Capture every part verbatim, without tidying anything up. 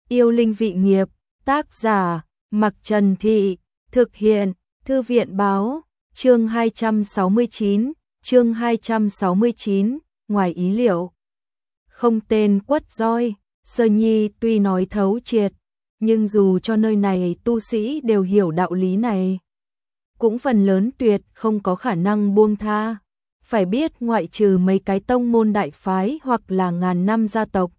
Yêu linh vị nghiệp, tác giả, Mặc Trần Thị, thực hiện, Thư viện báo, chương hai trăm sáu mươi chín, chương hai trăm sáu mươi chín, ngoài ý liệu. Không tên quất roi, Sơ Nhi tuy nói thấu triệt, nhưng dù cho nơi này tu sĩ đều hiểu đạo lý này, cũng phần lớn tuyệt không có khả năng buông tha. Phải biết ngoại trừ mấy cái tông môn đại phái hoặc là ngàn năm gia tộc,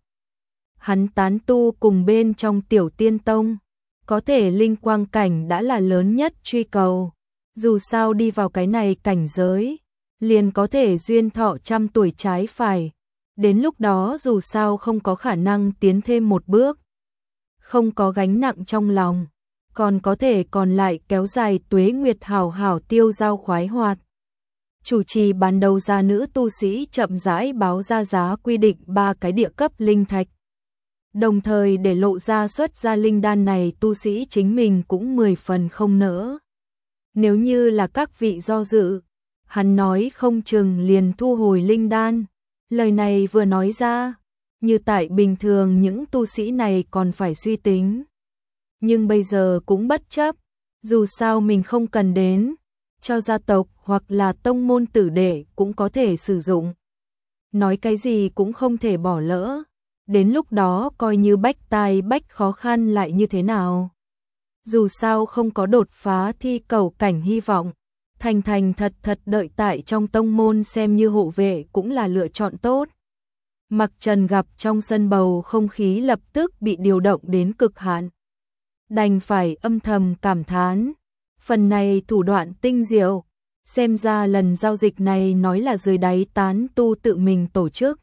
hắn tán tu cùng bên trong tiểu tiên tông, có thể linh quang cảnh đã là lớn nhất truy cầu. Dù sao đi vào cái này cảnh giới, liền có thể duyên thọ trăm tuổi trái phải. Đến lúc đó dù sao không có khả năng tiến thêm một bước, không có gánh nặng trong lòng, còn có thể còn lại kéo dài tuế nguyệt hảo hảo tiêu dao khoái hoạt. Chủ trì ban đầu ra nữ tu sĩ chậm rãi báo ra giá quy định ba cái địa cấp linh thạch. Đồng thời để lộ ra xuất ra linh đan này tu sĩ chính mình cũng mười phần không nỡ. Nếu như là các vị do dự, hắn nói không chừng liền thu hồi linh đan. Lời này vừa nói ra, như tại bình thường những tu sĩ này còn phải suy tính. Nhưng bây giờ cũng bất chấp, dù sao mình không cần đến, cho gia tộc hoặc là tông môn tử đệ cũng có thể sử dụng. Nói cái gì cũng không thể bỏ lỡ, đến lúc đó coi như bách tai bách khó khăn lại như thế nào. Dù sao không có đột phá thi cầu cảnh hy vọng, thành thành thật thật đợi tại trong tông môn xem như hộ vệ cũng là lựa chọn tốt. Mặc Trần gặp trong sân bầu không khí lập tức bị điều động đến cực hạn, đành phải âm thầm cảm thán, phần này thủ đoạn tinh diệu, xem ra lần giao dịch này nói là dưới đáy tán tu tự mình tổ chức,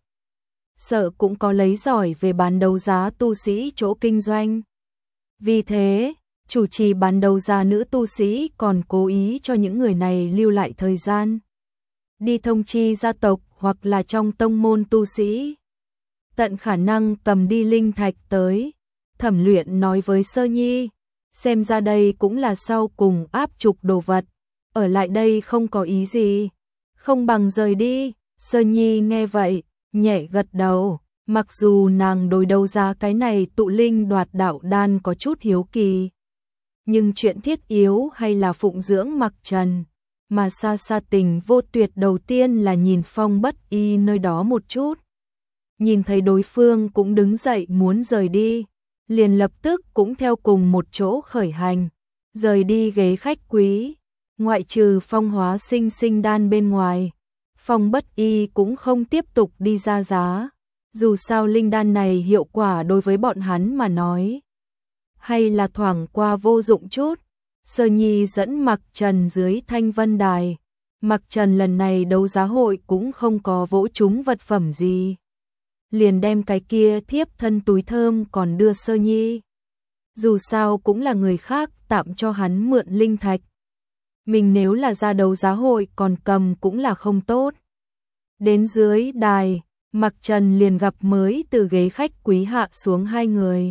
sợ cũng có lấy giỏi về bán đấu giá tu sĩ chỗ kinh doanh. Vì thế, chủ trì bán đấu giá nữ tu sĩ còn cố ý cho những người này lưu lại thời gian, đi thông chi gia tộc hoặc là trong tông môn tu sĩ, tận khả năng cầm đi linh thạch tới. Thẩm Luyện nói với Sơ Nhi, xem ra đây cũng là sau cùng áp trục đồ vật, ở lại đây không có ý gì, không bằng rời đi. Sơ Nhi nghe vậy, nhẹ gật đầu, mặc dù nàng đối đấu giá cái này tụ linh đoạt đạo đan có chút hiếu kỳ, nhưng chuyện thiết yếu hay là phụng dưỡng Mặc Trần, mà xa xa tình vô tuyệt đầu tiên là nhìn Phong Bất Y nơi đó một chút. Nhìn thấy đối phương cũng đứng dậy muốn rời đi, liền lập tức cũng theo cùng một chỗ khởi hành, rời đi ghế khách quý. Ngoại trừ Phong Hóa Sinh sinh đan bên ngoài, Phong Bất Y cũng không tiếp tục đi ra giá. Dù sao linh đan này hiệu quả đối với bọn hắn mà nói, hay là thoảng qua vô dụng chút. Sơ Nhi dẫn Mặc Trần dưới Thanh Vân Đài. Mặc Trần lần này đấu giá hội cũng không có vỗ trúng vật phẩm gì, liền đem cái kia thiếp thân túi thơm còn đưa Sơ Nhi. Dù sao cũng là người khác tạm cho hắn mượn linh thạch, mình nếu là ra đấu giá hội còn cầm cũng là không tốt. Đến dưới đài, Mặc Trần liền gặp mới từ ghế khách quý hạ xuống hai người.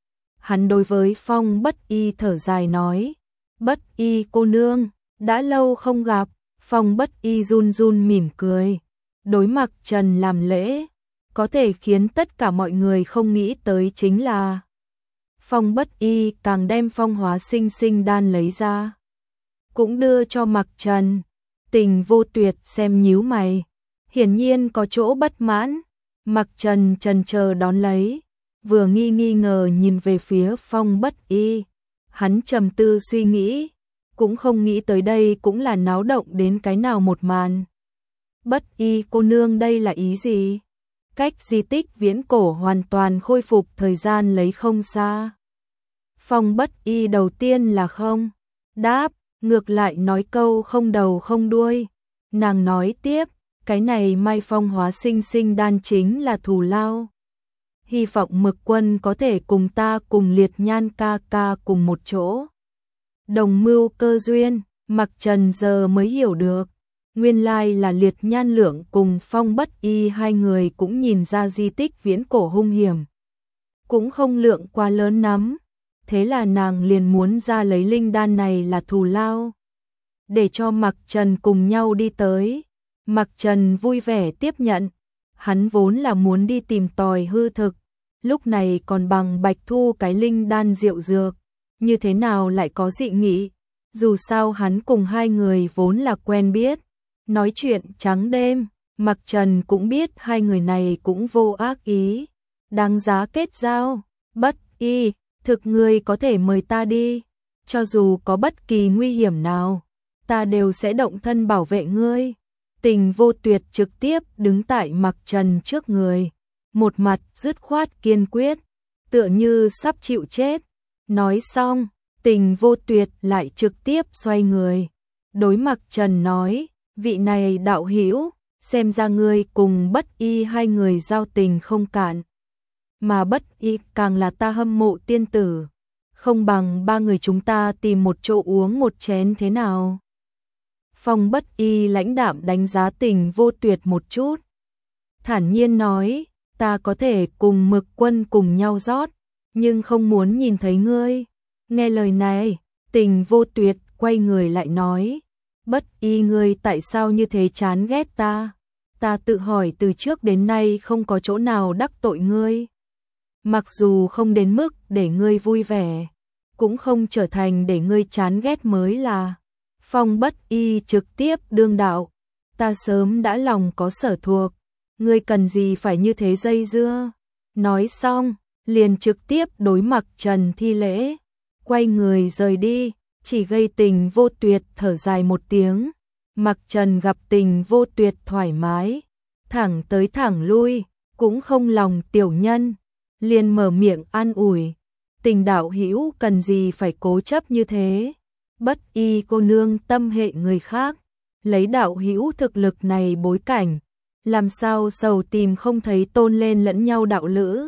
Hắn đối với Phong Bất Y thở dài nói, Bất Y cô nương, đã lâu không gặp. Phong Bất Y run run mỉm cười, đối Mặc Trần làm lễ. Có thể khiến tất cả mọi người không nghĩ tới chính là Phong Bất Y càng đem Phong Hóa Sinh sinh đan lấy ra, cũng đưa cho Mặc Trần. Tình vô tuyệt xem nhíu mày, hiển nhiên có chỗ bất mãn. Mặc Trần chần chờ đón lấy, vừa nghi nghi ngờ nhìn về phía Phong Bất Y. Hắn trầm tư suy nghĩ, cũng không nghĩ tới đây cũng là náo động đến cái nào một màn. Bất Y cô nương đây là ý gì? Cách di tích viễn cổ hoàn toàn khôi phục thời gian lấy không xa. Phong Bất Y đầu tiên là không đáp, ngược lại nói câu không đầu không đuôi. Nàng nói tiếp, cái này Mai Phong Hóa Sinh sinh đan chính là thù lao. Hy vọng Mực Quân có thể cùng ta cùng Liệt Nhan ca ca cùng một chỗ, đồng mưu cơ duyên. Mặc Trần giờ mới hiểu được, nguyên lai là Liệt Nhan Lượng cùng Phong Bất Y hai người cũng nhìn ra di tích viễn cổ hung hiểm, cũng không lượng quá lớn lắm. Thế là nàng liền muốn ra lấy linh đan này là thù lao, để cho Mặc Trần cùng nhau đi tới. Mặc Trần vui vẻ tiếp nhận, hắn vốn là muốn đi tìm tòi hư thực, lúc này còn bằng Bạch Thu cái linh đan rượu dược, như thế nào lại có dị nghị, dù sao hắn cùng hai người vốn là quen biết, nói chuyện trắng đêm, Mặc Trần cũng biết hai người này cũng vô ác ý, đáng giá kết giao. Bất Y, thực ngươi có thể mời ta đi, cho dù có bất kỳ nguy hiểm nào, ta đều sẽ động thân bảo vệ ngươi. Tình Vô Tuyệt trực tiếp đứng tại Mặc Trần trước người, một mặt dứt khoát kiên quyết, tựa như sắp chịu chết. Nói xong, Tình Vô Tuyệt lại trực tiếp xoay người, đối Mặc Trần nói, vị này đạo hữu, xem ra ngươi cùng Bất Y hai người giao tình không cạn, mà Bất Y càng là ta hâm mộ tiên tử, không bằng ba người chúng ta tìm một chỗ uống một chén thế nào? Phong Bất Y lãnh đạm đánh giá Tình Vô Tuyệt một chút, thản nhiên nói, ta có thể cùng Mực Quân cùng nhau rót, nhưng không muốn nhìn thấy ngươi. Nghe lời này, Tình Vô Tuyệt quay người lại nói, Bất Y ngươi tại sao như thế chán ghét ta? Ta tự hỏi từ trước đến nay không có chỗ nào đắc tội ngươi. Mặc dù không đến mức để ngươi vui vẻ, cũng không trở thành để ngươi chán ghét mới là. Phong Bất Y trực tiếp đương đạo, ta sớm đã lòng có sở thuộc, ngươi cần gì phải như thế dây dưa. Nói xong, liền trực tiếp đối Mặc Trần thi lễ, quay người rời đi, chỉ gây Tình Vô Tuyệt thở dài một tiếng. Mặc Trần gặp Tình Vô Tuyệt thoải mái, thẳng tới thẳng lui, cũng không lòng tiểu nhân, liền mở miệng an ủi, Tình đạo hữu cần gì phải cố chấp như thế, Bất Y cô nương tâm hệ người khác, lấy đạo hữu thực lực này bối cảnh, làm sao sầu tìm không thấy tôn lên lẫn nhau đạo lữ.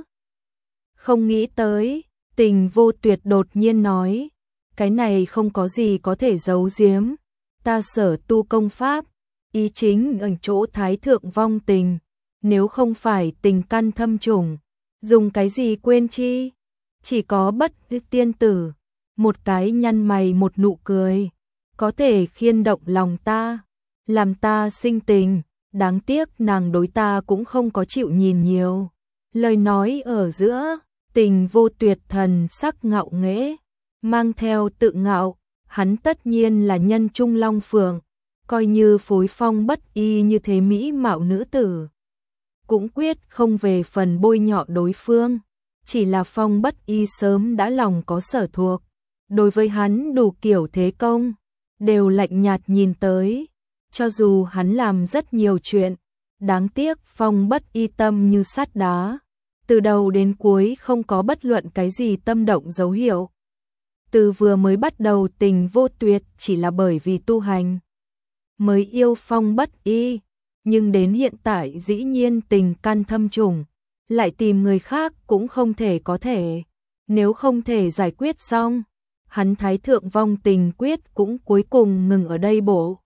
Không nghĩ tới, Tình Vô Tuyệt đột nhiên nói, cái này không có gì có thể giấu giếm, ta sở tu công pháp, ý chính ở chỗ thái thượng vong tình, nếu không phải tình căn thâm trùng, dùng cái gì quên chi, chỉ có Bất tiên tử, một cái nhăn mày một nụ cười, có thể khiên động lòng ta, làm ta sinh tình, đáng tiếc nàng đối ta cũng không có chịu nhìn nhiều. Lời nói ở giữa, Tình Vô Tuyệt thần sắc ngạo nghễ, mang theo tự ngạo, hắn tất nhiên là nhân trung long phượng, coi như phối Phong Bất Y như thế mỹ mạo nữ tử, cũng quyết không về phần bôi nhọ đối phương, chỉ là Phong Bất Y sớm đã lòng có sở thuộc, đối với hắn đủ kiểu thế công, đều lạnh nhạt nhìn tới, cho dù hắn làm rất nhiều chuyện, đáng tiếc Phong Bất Y tâm như sắt đá, từ đầu đến cuối không có bất luận cái gì tâm động dấu hiệu. Từ vừa mới bắt đầu Tình Vô Tuyệt chỉ là bởi vì tu hành mới yêu Phong Bất Y, nhưng đến hiện tại dĩ nhiên tình căn thâm trùng, lại tìm người khác cũng không thể có thể, nếu không thể giải quyết xong, hắn thái thượng vong tình quyết cũng cuối cùng ngừng ở đây bộ.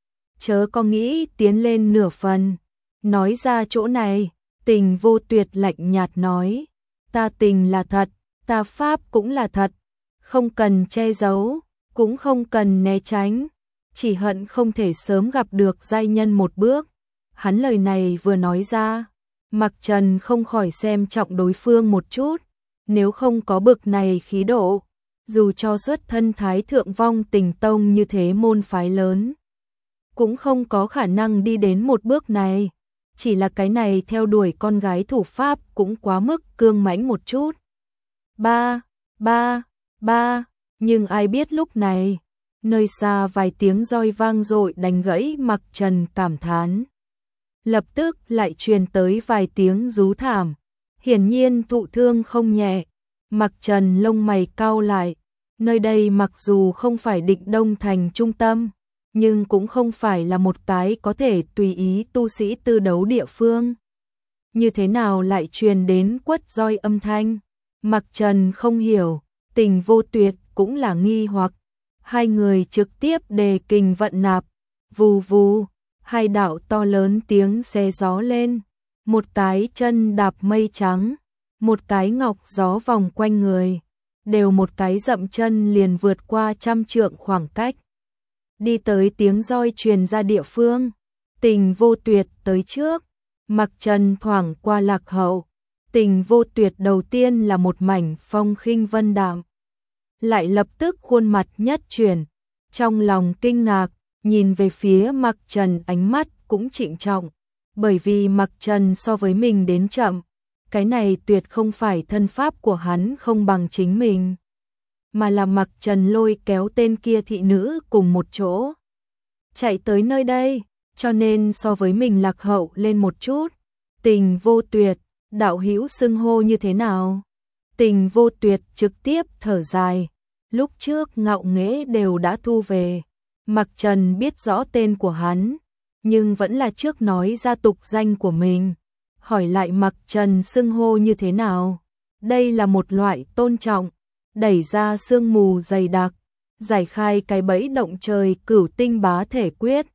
Chớ có nghĩ tiến lên nửa phần, nói ra chỗ này, Tình Vô Tuyệt lạnh nhạt nói, ta tình là thật, ta pháp cũng là thật, không cần che giấu, cũng không cần né tránh, chỉ hận không thể sớm gặp được giai nhân một bước. Hắn lời này vừa nói ra, Mặc Trần không khỏi xem trọng đối phương một chút, nếu không có bực này khí độ, dù cho xuất thân thái thượng vong tình tông như thế môn phái lớn, cũng không có khả năng đi đến một bước này, chỉ là cái này theo đuổi con gái thủ pháp cũng quá mức cương mãnh một chút. Ba, ba, ba, nhưng ai biết lúc này, nơi xa vài tiếng roi vang dội đánh gãy Mặc Trần cảm thán. Lập tức lại truyền tới vài tiếng rú thảm, hiển nhiên thụ thương không nhẹ. Mặc Trần lông mày cau lại, nơi đây mặc dù không phải Định Đông thành trung tâm, nhưng cũng không phải là một cái có thể tùy ý tu sĩ tư đấu địa phương. Như thế nào lại truyền đến quất roi âm thanh? Mặc Trần không hiểu, Tình Vô Tuyệt cũng là nghi hoặc. Hai người trực tiếp đề kình vận nạp, vù vù, hai đạo to lớn tiếng xé gió lên, một cái chân đạp mây trắng, một cái ngọc gió vòng quanh người, đều một cái dậm chân liền vượt qua trăm trượng khoảng cách. Đi tới tiếng roi truyền ra địa phương, Tình Vô Tuyệt tới trước, Mặc Trần thoảng qua lạc hậu, Tình Vô Tuyệt đầu tiên là một mảnh phong khinh vân đạm, lại lập tức khuôn mặt nhất chuyển, trong lòng kinh ngạc, nhìn về phía Mặc Trần ánh mắt cũng trịnh trọng, bởi vì Mặc Trần so với mình đến chậm, cái này tuyệt không phải thân pháp của hắn không bằng chính mình, mà là Mặc Trần lôi kéo tên kia thị nữ cùng một chỗ chạy tới nơi đây, cho nên so với mình lạc hậu lên một chút. Tình Vô Tuyệt, đạo hữu xưng hô như thế nào? Tình Vô Tuyệt trực tiếp thở dài, lúc trước ngạo nghễ đều đã thu về. Mặc Trần biết rõ tên của hắn, nhưng vẫn là trước nói ra tục danh của mình, hỏi lại Mặc Trần xưng hô như thế nào. Đây là một loại tôn trọng, đẩy ra sương mù dày đặc, giải khai cái bẫy động trời cửu tinh bá thể quyết,